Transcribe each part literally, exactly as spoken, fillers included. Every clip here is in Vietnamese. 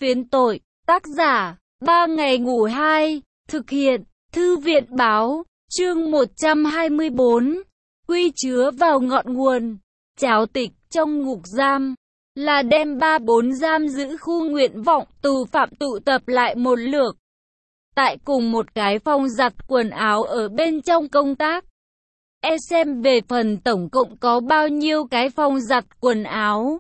Phiến tội, tác giả, ba ngày ngủ hai, thực hiện, Thư viện Báo, chương một trăm hai mươi bốn, quy chứa vào ngọn nguồn, tráo tịch trong ngục giam, là đem ba bốn giam giữ khu nguyện vọng tù phạm tụ tập lại một lượt, tại cùng một cái phòng giặt quần áo ở bên trong công tác. E xem về phần tổng cộng có bao nhiêu cái phòng giặt quần áo.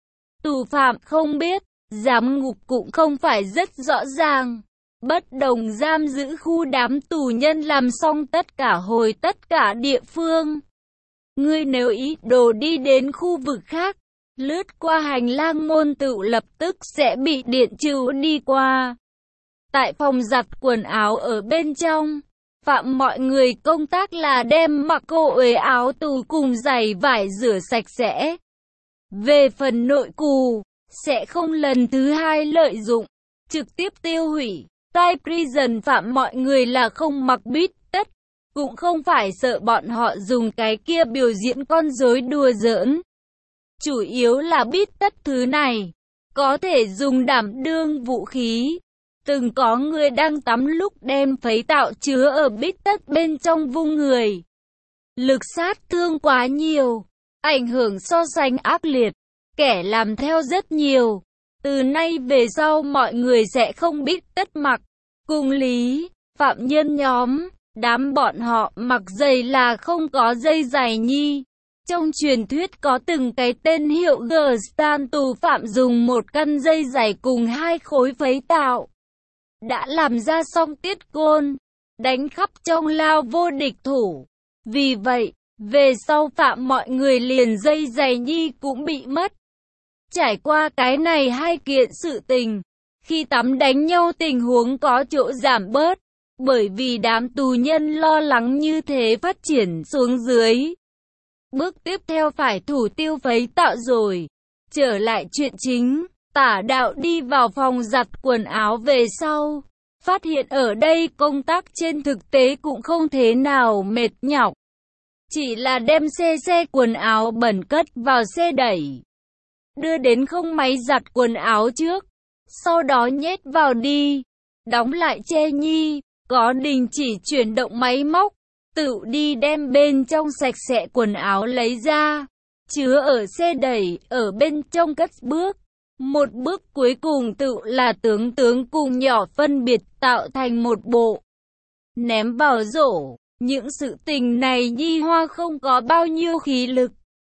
Tù phạm không biết, giám ngục cũng không phải rất rõ ràng. Bất đồng giam giữ khu đám tù nhân làm xong tất cả hồi tất cả địa phương. Ngươi nếu ý đồ đi đến khu vực khác, lướt qua hành lang môn tự lập tức sẽ bị điện trừ đi qua. Tại phòng giặt quần áo ở bên trong, phạm mọi người công tác là đem mặc cô uế áo tù cùng giày vải rửa sạch sẽ. Về phần nội cù, sẽ không lần thứ hai lợi dụng, trực tiếp tiêu hủy. Tai prison phạm mọi người là không mặc bít tất, cũng không phải sợ bọn họ dùng cái kia biểu diễn con rối đùa giỡn. Chủ yếu là bít tất thứ này, có thể dùng đảm đương vũ khí. Từng có người đang tắm lúc đem phấy tạo chứa ở bít tất bên trong vung người. Lực sát thương quá nhiều, ảnh hưởng so sánh ác liệt, kẻ làm theo rất nhiều. Từ nay về sau mọi người sẽ không bít tất mặc. Cùng lý, phạm nhân nhóm, đám bọn họ mặc giày là không có dây giày nhi. Trong truyền thuyết có từng cái tên hiệu G-Stan tù phạm dùng một căn dây giày cùng hai khối phấy tạo. Đã làm ra xong tiết côn, đánh khắp trong lao vô địch thủ. Vì vậy, về sau phạm mọi người liền dây giày nhi cũng bị mất. Trải qua cái này hai kiện sự tình, khi tắm đánh nhau tình huống có chỗ giảm bớt, bởi vì đám tù nhân lo lắng như thế phát triển xuống dưới. Bước tiếp theo phải thủ tiêu phấy tạo rồi. Trở lại chuyện chính, Tả Đạo đi vào phòng giặt quần áo về sau, phát hiện ở đây công tác trên thực tế cũng không thế nào mệt nhọc. Chỉ là đem xe xe quần áo bẩn cất vào xe đẩy, đưa đến không máy giặt quần áo trước, sau đó nhét vào đi, đóng lại che nhi, có đình chỉ chuyển động máy móc, tự đi đem bên trong sạch sẽ quần áo lấy ra, chứa ở xe đẩy, ở bên trong cất bước. Một bước cuối cùng tự là tướng tướng cùng nhỏ phân biệt tạo thành một bộ. Ném vào rổ, những sự tình này Nhi Hoa không có bao nhiêu khí lực.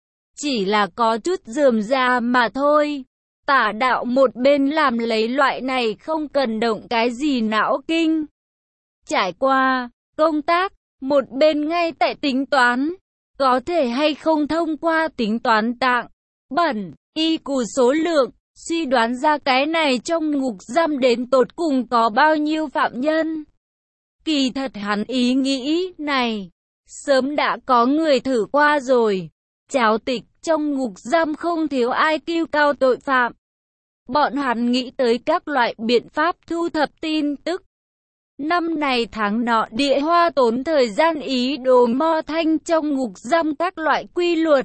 Chỉ là có chút rườm rà mà thôi. Tả Đạo một bên làm lấy loại này không cần động cái gì não kinh. Trải qua công tác, một bên ngay tại tính toán, có thể hay không thông qua tính toán tạng, bẩn, y cù số lượng, suy đoán ra cái này trong ngục giam đến tột cùng có bao nhiêu phạm nhân. Kỳ thật hắn ý nghĩ này, sớm đã có người thử qua rồi. Tráo tịch trong ngục giam không thiếu I Q cao tội phạm. Bọn hắn nghĩ tới các loại biện pháp thu thập tin tức. Năm này tháng nọ Địa Hoa tốn thời gian ý đồ mo thanh trong ngục giam các loại quy luật.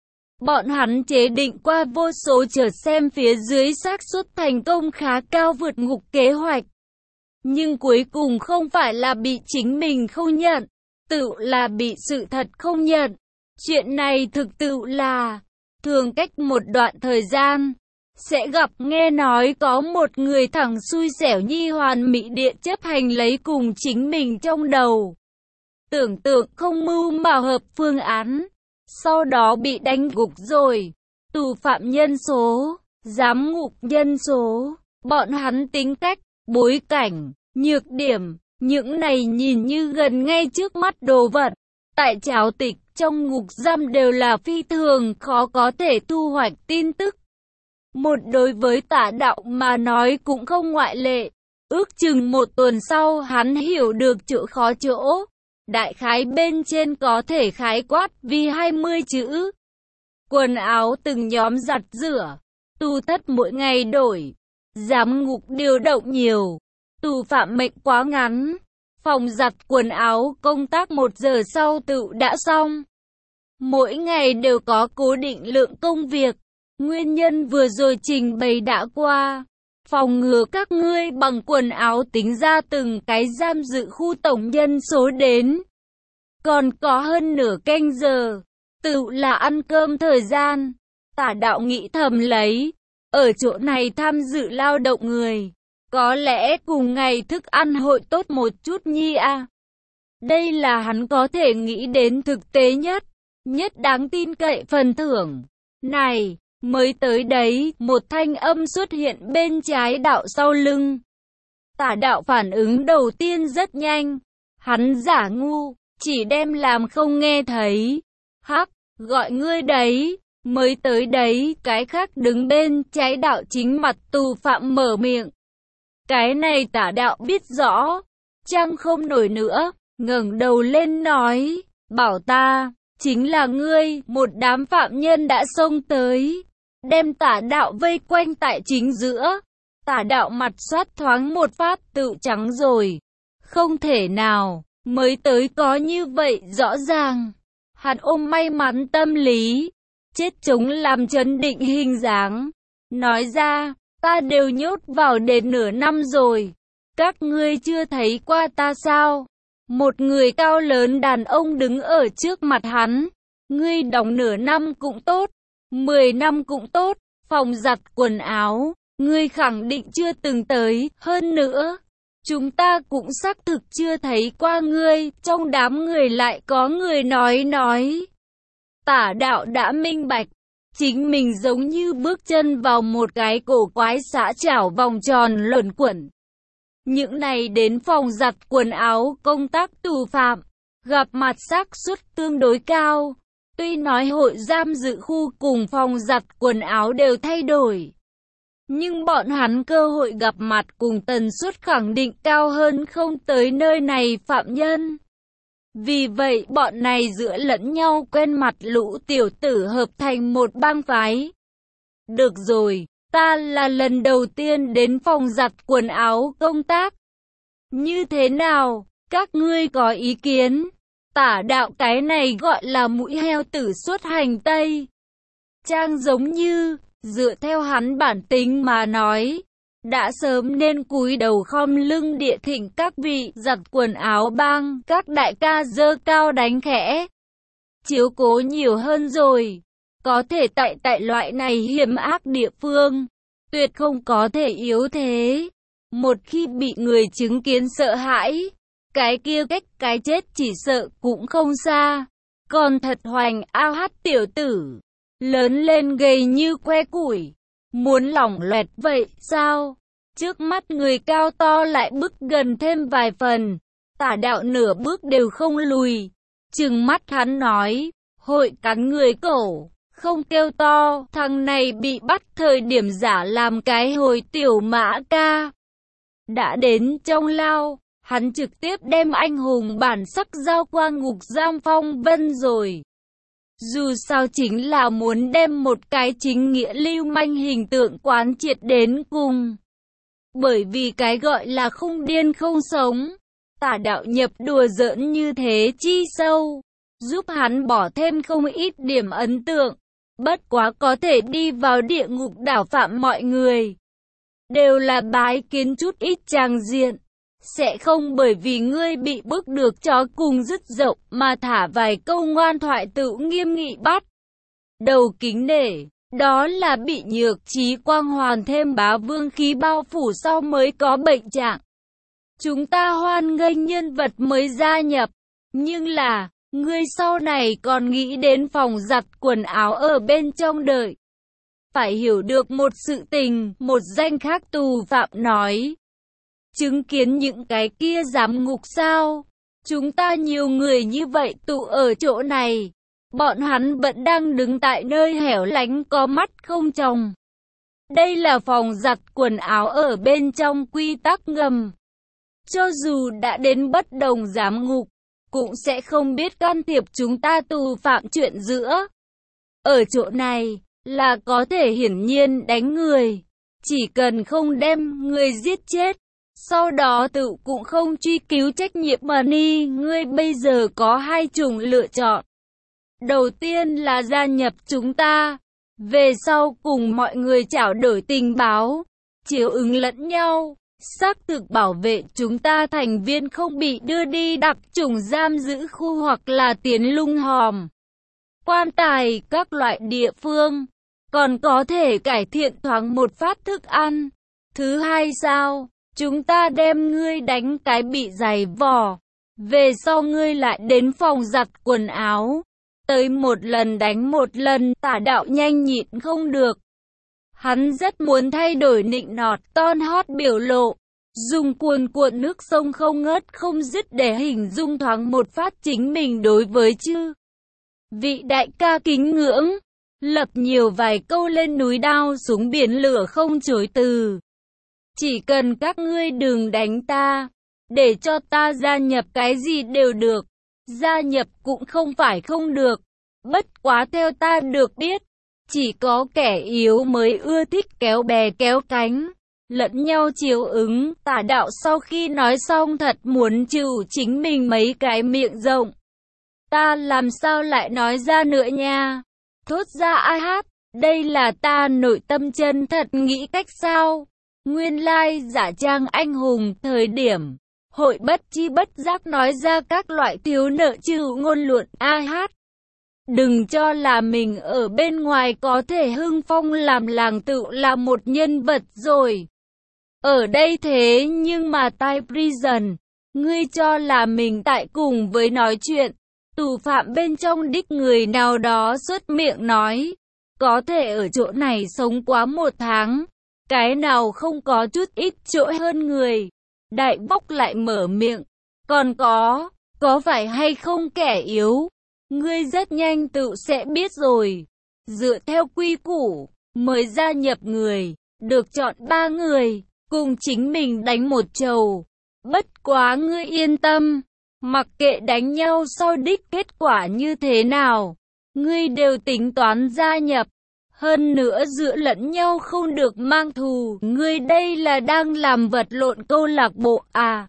Bọn hắn chế định qua vô số chợt xem phía dưới xác suất thành công khá cao vượt ngục kế hoạch. Nhưng cuối cùng không phải là bị chính mình không nhận, tự là bị sự thật không nhận. Chuyện này thực tự là, thường cách một đoạn thời gian, sẽ gặp nghe nói có một người thẳng xui xẻo nhi hoàn mỹ địa chấp hành lấy cùng chính mình trong đầu. Tưởng tượng không mưu mà hợp phương án, sau đó bị đánh gục rồi. Tù phạm nhân số, giám ngục nhân số, bọn hắn tính cách, bối cảnh, nhược điểm, những này nhìn như gần ngay trước mắt đồ vật. Tại tráo tịch, trong ngục giam đều là phi thường khó có thể thu hoạch tin tức. Một đối với Tả Đạo mà nói cũng không ngoại lệ. Ước chừng một tuần sau hắn hiểu được chỗ khó chỗ. Đại khái bên trên có thể khái quát vì hai mươi chữ. Quần áo từng nhóm giặt rửa. Tù thất mỗi ngày đổi. Giám ngục điều động nhiều. Tù phạm mệnh quá ngắn. Phòng giặt quần áo công tác một giờ sau tự đã xong. Mỗi ngày đều có cố định lượng công việc. Nguyên nhân vừa rồi trình bày đã qua. phòng ngừa các ngươi bằng quần áo tính ra từng cái giam giữ khu tổng nhân số đến. Còn có hơn nửa canh giờ, tự là ăn cơm thời gian. Tả đạo nghĩ thầm lấy, ở chỗ này tham dự lao động người, có lẽ cùng ngày thức ăn hội tốt một chút nhi à. Đây là hắn có thể nghĩ đến thực tế nhất, nhất đáng tin cậy phần thưởng. Này, mới tới đấy, một thanh âm xuất hiện bên trái đạo sau lưng. Tả đạo phản ứng đầu tiên rất nhanh, hắn giả ngu, chỉ đem làm không nghe thấy. Hắc, gọi ngươi đấy, mới tới đấy, cái khác đứng bên trái đạo chính mặt tù phạm mở miệng. Cái này tả đạo biết rõ, chăng không nổi nữa, ngẩng đầu lên nói, bảo ta, chính là ngươi, một đám phạm nhân đã xông tới, đem tả đạo vây quanh tại chính giữa. Tả đạo mặt soát thoáng một phát tự trắng rồi, không thể nào, mới tới có như vậy rõ ràng. Hắn ôm may mắn tâm lý, chết chống làm chấn định hình dáng, nói ra, ta đều nhốt vào đền nửa năm rồi, các ngươi chưa thấy qua ta sao? Một người cao lớn đàn ông đứng ở trước mặt hắn, ngươi đóng nửa năm cũng tốt, mười năm cũng tốt, phòng giặt quần áo, ngươi khẳng định chưa từng tới, hơn nữa, chúng ta cũng xác thực chưa thấy qua ngươi, trong đám người lại có người nói nói. Tả đạo đã minh bạch, chính mình giống như bước chân vào một cái cổ quái xã chảo vòng tròn luẩn quẩn. Những này đến phòng giặt quần áo công tác tù phạm, gặp mặt xác suất tương đối cao. Tuy nói hội giam giữ khu cùng phòng giặt quần áo đều thay đổi, nhưng bọn hắn cơ hội gặp mặt cùng tần suất khẳng định cao hơn không tới nơi này phạm nhân. Vì vậy bọn này giữa lẫn nhau quen mặt lũ tiểu tử hợp thành một bang phái. Được rồi, ta là lần đầu tiên đến phòng giặt quần áo công tác. Như thế nào, các ngươi có ý kiến? Tả đạo cái này gọi là mũi heo tử xuất hành Tây. Trang giống như, dựa theo hắn bản tính mà nói, đã sớm nên cúi đầu khom lưng địa thỉnh các vị giặt quần áo bang, các đại ca dơ cao đánh khẽ. Chiếu cố nhiều hơn rồi, có thể tại tại loại này hiểm ác địa phương, tuyệt không có thể yếu thế. Một khi bị người chứng kiến sợ hãi, cái kia cách cái chết chỉ sợ cũng không xa. Còn thật hoành ao hát tiểu tử, lớn lên gầy như que củi, muốn lỏng loẹt vậy sao? Trước mắt người cao to lại bước gần thêm vài phần, tả đạo nửa bước đều không lùi. Trừng mắt hắn nói, hội cắn người cổ, không kêu to, thằng này bị bắt thời điểm giả làm cái hồi tiểu mã ca. Đã đến trong lao, hắn trực tiếp đem anh hùng bản sắc giao qua ngục giam phong vân rồi. Dù sao chính là muốn đem một cái chính nghĩa lưu manh hình tượng quán triệt đến cùng. Bởi vì cái gọi là không điên không sống, tả đạo nhập đùa giỡn như thế chi sâu, giúp hắn bỏ thêm không ít điểm ấn tượng. Bất quá có thể đi vào địa ngục đảo phạm mọi người, đều là bái kiến chút ít tràng diện, sẽ không bởi vì ngươi bị bức được chó cùng dứt rộng mà thả vài câu ngoan thoại tự nghiêm nghị bắt đầu kính nể. Đó là bị nhược trí quang hoàn thêm bá vương khí bao phủ sau mới có bệnh trạng. Chúng ta hoan nghênh nhân vật mới gia nhập, nhưng là, ngươi sau này còn nghĩ đến phòng giặt quần áo ở bên trong đợi. Phải hiểu được một sự tình, một danh khác tù phạm nói. Chứng kiến những cái kia giám ngục sao? Chúng ta nhiều người như vậy tụ ở chỗ này. Bọn hắn vẫn đang đứng tại nơi hẻo lánh có mắt không tròng. Đây là phòng giặt quần áo ở bên trong quy tắc ngầm. Cho dù đã đến bất đồng giám ngục, cũng sẽ không biết can thiệp chúng ta tù phạm chuyện giữa. Ở chỗ này, là có thể hiển nhiên đánh người. Chỉ cần không đem người giết chết. Sau đó tự cũng không truy cứu trách nhiệm mà ni. Ngươi bây giờ có hai chủng lựa chọn. Đầu tiên là gia nhập chúng ta, về sau cùng mọi người trao đổi tình báo, chiếu ứng lẫn nhau, xác thực bảo vệ chúng ta thành viên không bị đưa đi đặc chủng giam giữ khu hoặc là tiến lung hòm, quan tài các loại địa phương, còn có thể cải thiện thoáng một phát thức ăn. Thứ hai sao, chúng ta đem ngươi đánh cái bị dày vò, về sau ngươi lại đến phòng giặt quần áo, tới một lần đánh một lần. Tả Đạo nhanh nhịn không được. Hắn rất muốn thay đổi nịnh nọt ton hót biểu lộ, dùng cuồn cuộn nước sông không ngớt không dứt để hình dung thoáng một phát chính mình đối với chư vị đại ca kính ngưỡng, lập nhiều vài câu lên núi đao xuống biển lửa không chối từ. Chỉ cần các ngươi đừng đánh ta, để cho ta gia nhập cái gì đều được, gia nhập cũng không phải không được, bất quá theo ta được biết, chỉ có kẻ yếu mới ưa thích kéo bè kéo cánh, lẫn nhau chiếu ứng. Tả Đạo sau khi nói xong thật muốn chịu chính mình mấy cái miệng rộng. Ta làm sao lại nói ra nữa nha? Thốt ra ai hát, đây là ta nội tâm chân thật nghĩ cách sao? Nguyên lai giả trang anh hùng thời điểm, hội bất chi bất giác nói ra các loại thiếu nợ chịu ngôn luận ai hát. Đừng cho là mình ở bên ngoài có thể hưng phong làm làng tự là một nhân vật rồi. Ở đây thế nhưng mà tại prison, ngươi cho là mình tại cùng với nói chuyện, tù phạm bên trong đích người nào đó xuất miệng nói, có thể ở chỗ này sống quá một tháng, cái nào không có chút ít chỗ hơn người. Đại Bóc lại mở miệng, còn có, có phải hay không kẻ yếu? Ngươi rất nhanh tự sẽ biết rồi. Dựa theo quy củ, mời gia nhập người, được chọn ba người, cùng chính mình đánh một chầu. Bất quá ngươi yên tâm, mặc kệ đánh nhau sau đích kết quả như thế nào, ngươi đều tính toán gia nhập. Hơn nữa giữa lẫn nhau không được mang thù, ngươi đây là đang làm vật lộn câu lạc bộ à?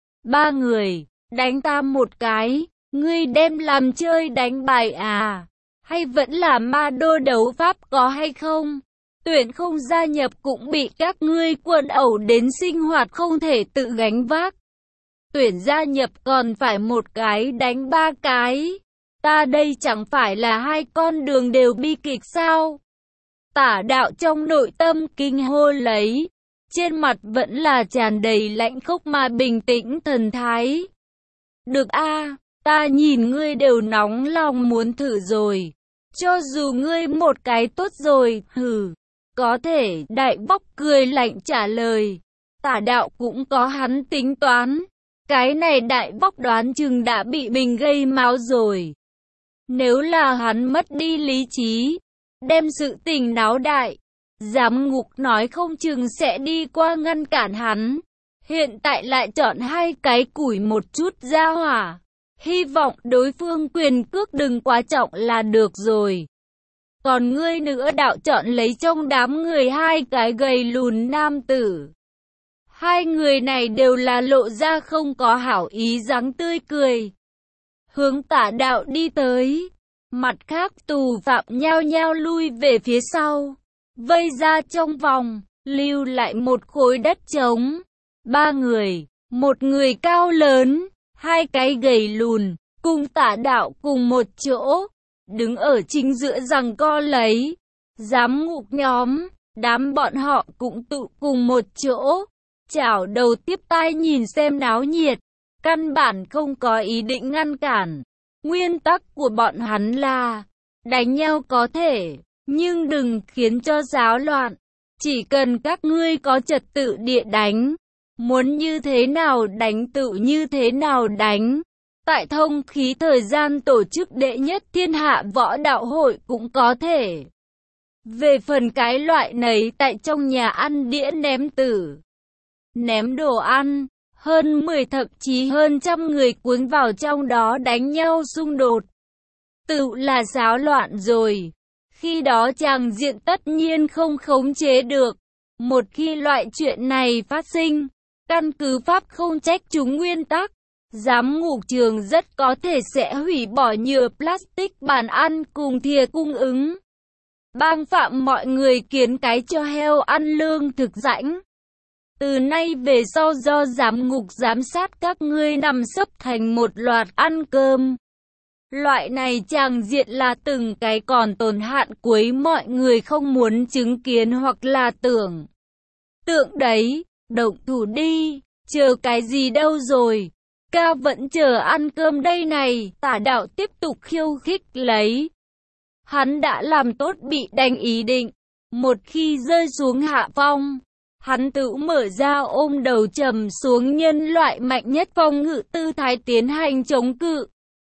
Ba người, đánh ta một cái, ngươi đem làm chơi đánh bài à? Hay vẫn là ma đô đấu pháp có hay không? Tuyển không gia nhập cũng bị các ngươi quần ẩu đến sinh hoạt không thể tự gánh vác. Tuyển gia nhập còn phải một cái đánh ba cái. Ta đây chẳng phải là hai con đường đều bi kịch sao? Tả Đạo trong nội tâm kinh hô lấy, trên mặt vẫn là tràn đầy lãnh khốc mà bình tĩnh thần thái. Được a, ta nhìn ngươi đều nóng lòng muốn thử rồi, cho dù ngươi một cái tốt rồi, hừ, có thể. Đại Bóc cười lạnh trả lời. Tả Đạo cũng có hắn tính toán, cái này Đại Bóc đoán chừng đã bị mình gây máu rồi. Nếu là hắn mất đi lý trí, đem sự tình náo đại, giám ngục nói không chừng sẽ đi qua ngăn cản hắn. Hiện tại lại chọn hai cái củi một chút ra hỏa, hy vọng đối phương quyền cước đừng quá trọng là được rồi. Còn ngươi nữa, Đạo chọn lấy trong đám người hai cái gầy lùn nam tử. Hai người này đều là lộ ra không có hảo ý dáng tươi cười, hướng Tả Đạo đi tới. Mặt khác tù phạm nhao nhao lui về phía sau, vây ra trong vòng, lưu lại một khối đất trống. Ba người, một người cao lớn, hai cái gầy lùn, cùng Tả Đạo cùng một chỗ, đứng ở chính giữa giằng co lấy. Giám ngục nhóm, đám bọn họ cũng tụ cùng một chỗ, chảo đầu tiếp tai nhìn xem náo nhiệt, căn bản không có ý định ngăn cản. Nguyên tắc của bọn hắn là, đánh nhau có thể, nhưng đừng khiến cho ráo loạn. Chỉ cần các ngươi có trật tự địa đánh, muốn như thế nào đánh tự như thế nào đánh. Tại thông khí thời gian tổ chức đệ nhất thiên hạ võ đạo hội cũng có thể. Về phần cái loại này tại trong nhà ăn đĩa ném tử, ném đồ ăn, hơn mười thậm chí hơn trăm người cuốn vào trong đó đánh nhau xung đột, tự là xáo loạn rồi. Khi đó tràng diện tất nhiên không khống chế được. Một khi loại chuyện này phát sinh, căn cứ pháp không trách chúng nguyên tắc, giám ngục trường rất có thể sẽ hủy bỏ nhựa plastic bàn ăn cùng thìa cung ứng. bang phạm mọi người kiến cái cho heo ăn lương thực rãnh. Từ nay về sau do giám ngục giám sát các ngươi nằm sấp thành một loạt ăn cơm. Loại này tràng diện là từng cái còn tồn hạn cuối mọi người không muốn chứng kiến hoặc là tưởng. Tượng đấy, động thủ đi, chờ cái gì đâu rồi. Ca vẫn chờ ăn cơm đây này, Tả Đạo tiếp tục khiêu khích lấy. Hắn đã làm tốt bị đánh ý định, một khi rơi xuống hạ phong, hắn tự mở ra ôm đầu trầm xuống nhân loại mạnh nhất phong ngự tư thái tiến hành chống cự.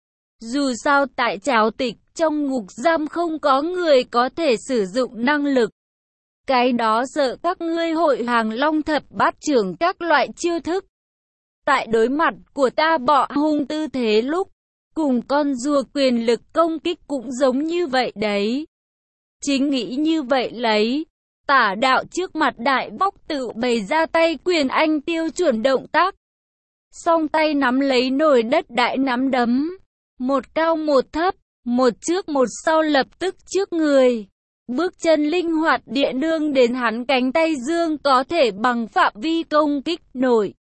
Dù sao tại tráo tịch, trong ngục giam không có người có thể sử dụng năng lực. Cái đó sợ các ngươi hội hàng long thập bát trưởng các loại chiêu thức. Tại đối mặt của ta bọ hung tư thế lúc, cùng con rùa quyền lực công kích cũng giống như vậy đấy. Chính nghĩ như vậy lấy, Tả Đạo trước mặt đại bóc tự bày ra tay quyền anh tiêu chuẩn động tác. Song tay nắm lấy nồi đất đại nắm đấm. Một cao một thấp, một trước một sau lập tức trước người. Bước chân linh hoạt địa nương đến hắn cánh tay dương có thể bằng phạm vi công kích nổi.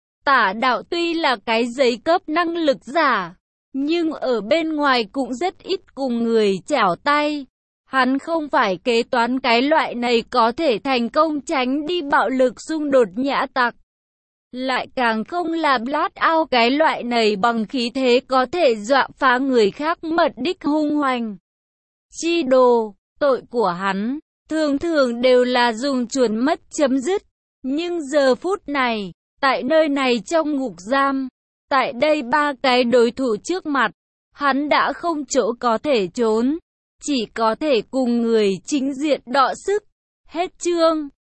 Tả Đạo tuy là cái giấy cấp năng lực giả, nhưng ở bên ngoài cũng rất ít cùng người chảo tay. Hắn không phải kế toán cái loại này có thể thành công tránh đi bạo lực xung đột nhã tặc. Lại càng không là blast out cái loại này bằng khí thế có thể dọa phá người khác mật đích hung hoành. Chi đồ, tội của hắn, thường thường đều là dùng chuồn mất chấm dứt. Nhưng giờ phút này, tại nơi này trong ngục giam, tại đây ba cái đối thủ trước mặt, hắn đã không chỗ có thể trốn, chỉ có thể cùng người chính diện đọ sức. Hết chương.